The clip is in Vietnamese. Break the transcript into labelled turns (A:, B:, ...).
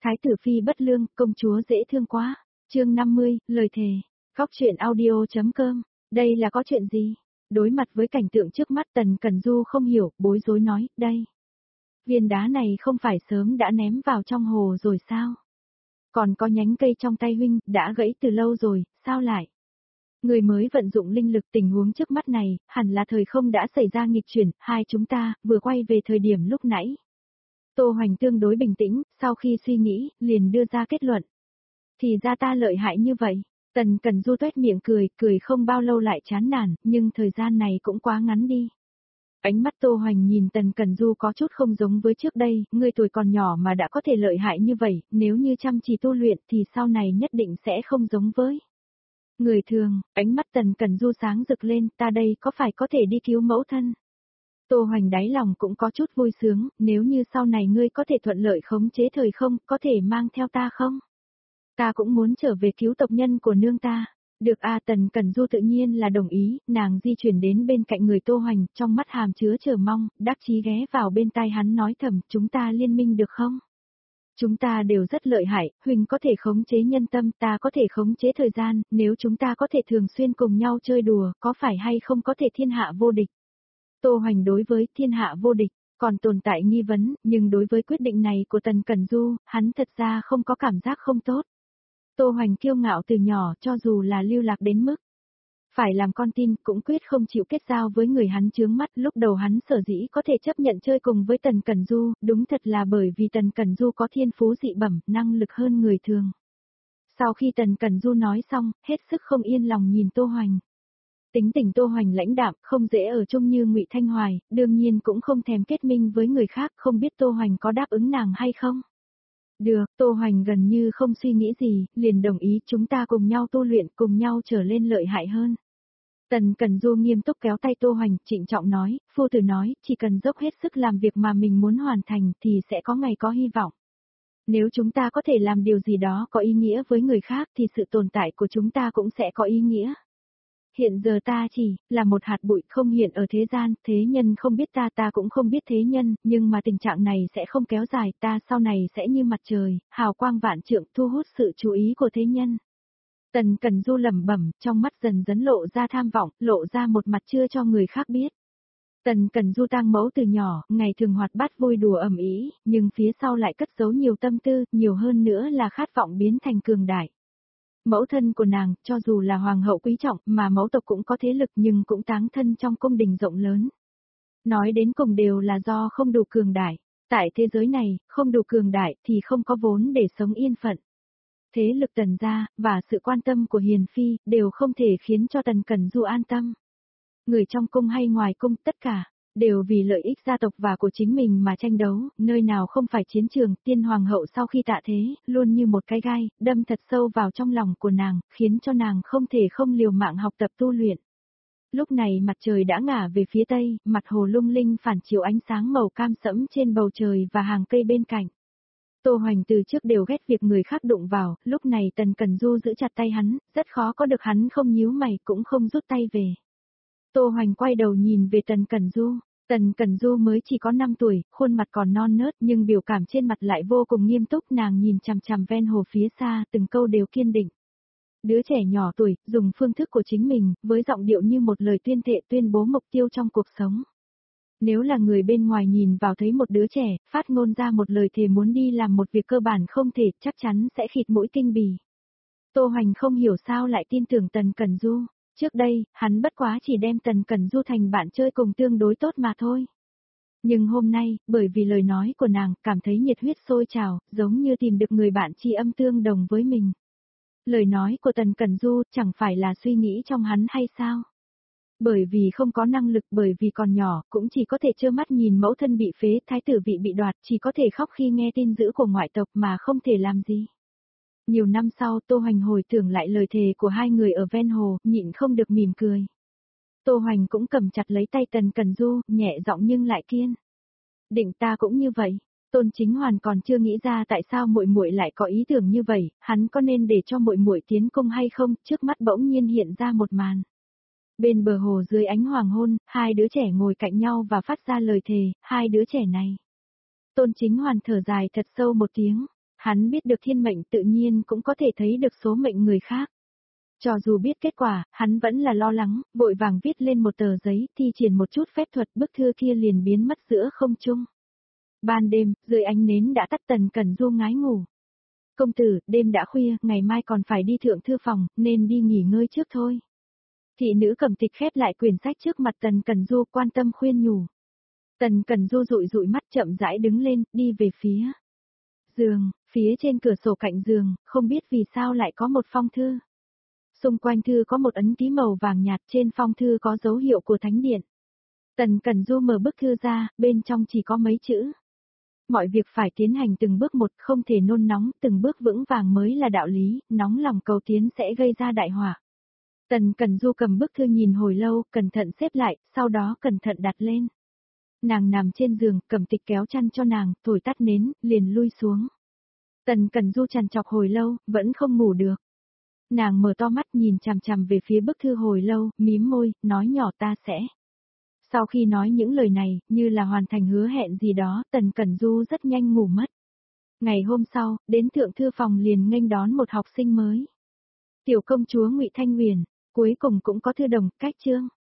A: Thái tử phi bất lương, công chúa dễ thương quá. Chương 50, lời thề. Góc truyện audio.com. Đây là có chuyện gì? Đối mặt với cảnh tượng trước mắt Tần Cẩn Du không hiểu, bối rối nói, đây. Viên đá này không phải sớm đã ném vào trong hồ rồi sao? Còn có nhánh cây trong tay huynh, đã gãy từ lâu rồi, sao lại? Người mới vận dụng linh lực, tình huống trước mắt này, hẳn là thời không đã xảy ra nghịch chuyển, hai chúng ta, vừa quay về thời điểm lúc nãy. Tô Hoành tương đối bình tĩnh, sau khi suy nghĩ, liền đưa ra kết luận. Thì ra ta lợi hại như vậy. Tần Cẩn Du tuét miệng cười không bao lâu lại chán nản, nhưng thời gian này cũng quá ngắn đi. Ánh mắt Tô Hoành nhìn Tần Cẩn Du có chút không giống với trước đây, người tuổi còn nhỏ mà đã có thể lợi hại như vậy, nếu như chăm chỉ tu luyện thì sau này nhất định sẽ không giống với người thường. Ánh mắt Tần Cẩn Du sáng rực lên, ta đây có phải có thể đi cứu mẫu thân? Tô Hoành đáy lòng cũng có chút vui sướng, nếu như sau này ngươi có thể thuận lợi khống chế thời không, có thể mang theo ta không? Ta cũng muốn trở về cứu tộc nhân của nương ta. Được Tần Cẩn Du tự nhiên là đồng ý, nàng di chuyển đến bên cạnh người Tô Hoành, trong mắt hàm chứa chờ mong, đắc chí ghé vào bên tai hắn nói thầm, chúng ta liên minh được không? Chúng ta đều rất lợi hại, huynh có thể khống chế nhân tâm, ta có thể khống chế thời gian, nếu chúng ta có thể thường xuyên cùng nhau chơi đùa, có phải hay không có thể thiên hạ vô địch? Tô Hoành đối với thiên hạ vô địch, còn tồn tại nghi vấn, nhưng đối với quyết định này của Tần Cẩn Du, hắn thật ra không có cảm giác không tốt. Tô Hoành kiêu ngạo từ nhỏ cho dù là lưu lạc đến mức phải làm con tin cũng quyết không chịu kết giao với người hắn chướng mắt. Lúc đầu hắn sở dĩ có thể chấp nhận chơi cùng với Tần Cẩn Du, đúng thật là bởi vì Tần Cẩn Du có thiên phú dị bẩm, năng lực hơn người thường. Sau khi Tần Cẩn Du nói xong, hết sức không yên lòng nhìn Tô Hoành. Tính tình Tô Hoành lãnh đạm, không dễ ở chung như Ngụy Thanh Hoài, đương nhiên cũng không thèm kết minh với người khác, không biết Tô Hoành có đáp ứng nàng hay không. Được, Tô Hoành gần như không suy nghĩ gì, liền đồng ý chúng ta cùng nhau tu luyện, cùng nhau trở lên lợi hại hơn. Tần Cẩn Du nghiêm túc kéo tay Tô Hoành, trịnh trọng nói, phu tử nói, chỉ cần dốc hết sức làm việc mà mình muốn hoàn thành thì sẽ có ngày có hy vọng. Nếu chúng ta có thể làm điều gì đó có ý nghĩa với người khác thì sự tồn tại của chúng ta cũng sẽ có ý nghĩa. Hiện giờ ta chỉ là một hạt bụi không hiện ở thế gian, thế nhân không biết ta cũng không biết thế nhân, nhưng mà tình trạng này sẽ không kéo dài, ta sau này sẽ như mặt trời, hào quang vạn trượng thu hút sự chú ý của thế nhân. Tần Cẩn Du lẩm bẩm, trong mắt dần dần lộ ra tham vọng, lộ ra một mặt chưa cho người khác biết. Tần Cẩn Du tang mẫu từ nhỏ, ngày thường hoạt bát vui đùa ầm ĩ, nhưng phía sau lại cất giấu nhiều tâm tư, nhiều hơn nữa là khát vọng biến thành cường đại. Mẫu thân của nàng, cho dù là hoàng hậu quý trọng, mà mẫu tộc cũng có thế lực nhưng cũng táng thân trong cung đình rộng lớn. Nói đến cùng đều là do không đủ cường đại. Tại thế giới này, không đủ cường đại thì không có vốn để sống yên phận. Thế lực Tần gia, và sự quan tâm của Hiền Phi, đều không thể khiến cho Tần Cẩn Du an tâm. Người trong cung hay ngoài cung, tất cả đều vì lợi ích gia tộc và của chính mình mà tranh đấu, nơi nào không phải chiến trường. Tiên hoàng hậu sau khi tạ thế, luôn như một cái gai, đâm thật sâu vào trong lòng của nàng, khiến cho nàng không thể không liều mạng học tập tu luyện. Lúc này mặt trời đã ngả về phía tây, mặt hồ lung linh phản chiếu ánh sáng màu cam sẫm trên bầu trời và hàng cây bên cạnh. Tô Hoành từ trước đều ghét việc người khác đụng vào, lúc này Tần Cẩn Du giữ chặt tay hắn, rất khó có được hắn không nhíu mày cũng không rút tay về. Tô Hoành quay đầu nhìn về Tần Cẩn Du. Tần Cẩn Du mới chỉ có 5 tuổi, khuôn mặt còn non nớt nhưng biểu cảm trên mặt lại vô cùng nghiêm túc, nàng nhìn chằm chằm ven hồ phía xa, từng câu đều kiên định. Đứa trẻ nhỏ tuổi, dùng phương thức của chính mình, với giọng điệu như một lời tuyên thệ tuyên bố mục tiêu trong cuộc sống. Nếu là người bên ngoài nhìn vào thấy một đứa trẻ, phát ngôn ra một lời thề muốn đi làm một việc cơ bản không thể, chắc chắn sẽ khịt mũi kinh bì. Tô Hoành không hiểu sao lại tin tưởng Tần Cẩn Du. Trước đây, hắn bất quá chỉ đem Tần Cẩn Du thành bạn chơi cùng tương đối tốt mà thôi. Nhưng hôm nay, bởi vì lời nói của nàng, cảm thấy nhiệt huyết sôi trào, giống như tìm được người bạn tri âm tương đồng với mình. Lời nói của Tần Cẩn Du chẳng phải là suy nghĩ trong hắn hay sao? Bởi vì không có năng lực, bởi vì còn nhỏ, cũng chỉ có thể trơ mắt nhìn mẫu thân bị phế, thái tử vị bị đoạt, chỉ có thể khóc khi nghe tin dữ của ngoại tộc mà không thể làm gì. Nhiều năm sau, Tô Hoành hồi tưởng lại lời thề của hai người ở ven hồ, nhịn không được mỉm cười. Tô Hoành cũng cầm chặt lấy tay Tần Cẩn Du, nhẹ giọng nhưng lại kiên định, ta cũng như vậy. Tôn Chính Hoàn còn chưa nghĩ ra tại sao muội muội lại có ý tưởng như vậy, hắn có nên để cho muội muội tiến cung hay không? Trước mắt bỗng nhiên hiện ra một màn. Bên bờ hồ dưới ánh hoàng hôn, hai đứa trẻ ngồi cạnh nhau và phát ra lời thề, hai đứa trẻ này. Tôn Chính Hoàn thở dài thật sâu một tiếng, Hắn biết được thiên mệnh tự nhiên cũng có thể thấy được số mệnh người khác. Cho dù biết kết quả, hắn vẫn là lo lắng, vội vàng viết lên một tờ giấy, thi triển một chút phép thuật, bức thư kia liền biến mất giữa không trung. Ban đêm, dưới ánh nến đã tắt, Tần Cẩn Du ngái ngủ. Công tử, đêm đã khuya, ngày mai còn phải đi thượng thư phòng, nên đi nghỉ ngơi trước thôi. Thị nữ cầm tịch khép lại quyển sách trước mặt Tần Cẩn Du, quan tâm khuyên nhủ. Tần Cẩn Du dụi dụi mắt, chậm rãi đứng lên, đi về phía giường, phía trên cửa sổ cạnh giường, không biết vì sao lại có một phong thư. Xung quanh thư có một ấn ký màu vàng nhạt, trên phong thư có dấu hiệu của thánh điện. Tần Cẩn Du mở bức thư ra, bên trong chỉ có mấy chữ. Mọi việc phải tiến hành từng bước một, không thể nôn nóng, từng bước vững vàng mới là đạo lý, nóng lòng cầu tiến sẽ gây ra đại họa. Tần Cẩn Du cầm bức thư nhìn hồi lâu, cẩn thận xếp lại, sau đó cẩn thận đặt lên. Nàng nằm trên giường, cầm tịch kéo chăn cho nàng, thổi tắt nến, liền lui xuống. Tần Cẩn Du trằn trọc hồi lâu, vẫn không ngủ được. Nàng mở to mắt nhìn chằm chằm về phía bức thư hồi lâu, mím môi, nói nhỏ ta sẽ. Sau khi nói những lời này, như là hoàn thành hứa hẹn gì đó, Tần Cẩn Du rất nhanh ngủ mất. Ngày hôm sau, đến thượng thư phòng liền nghênh đón một học sinh mới. Tiểu công chúa Ngụy Thanh Huyền, cuối cùng cũng có thư đồng, cách chương.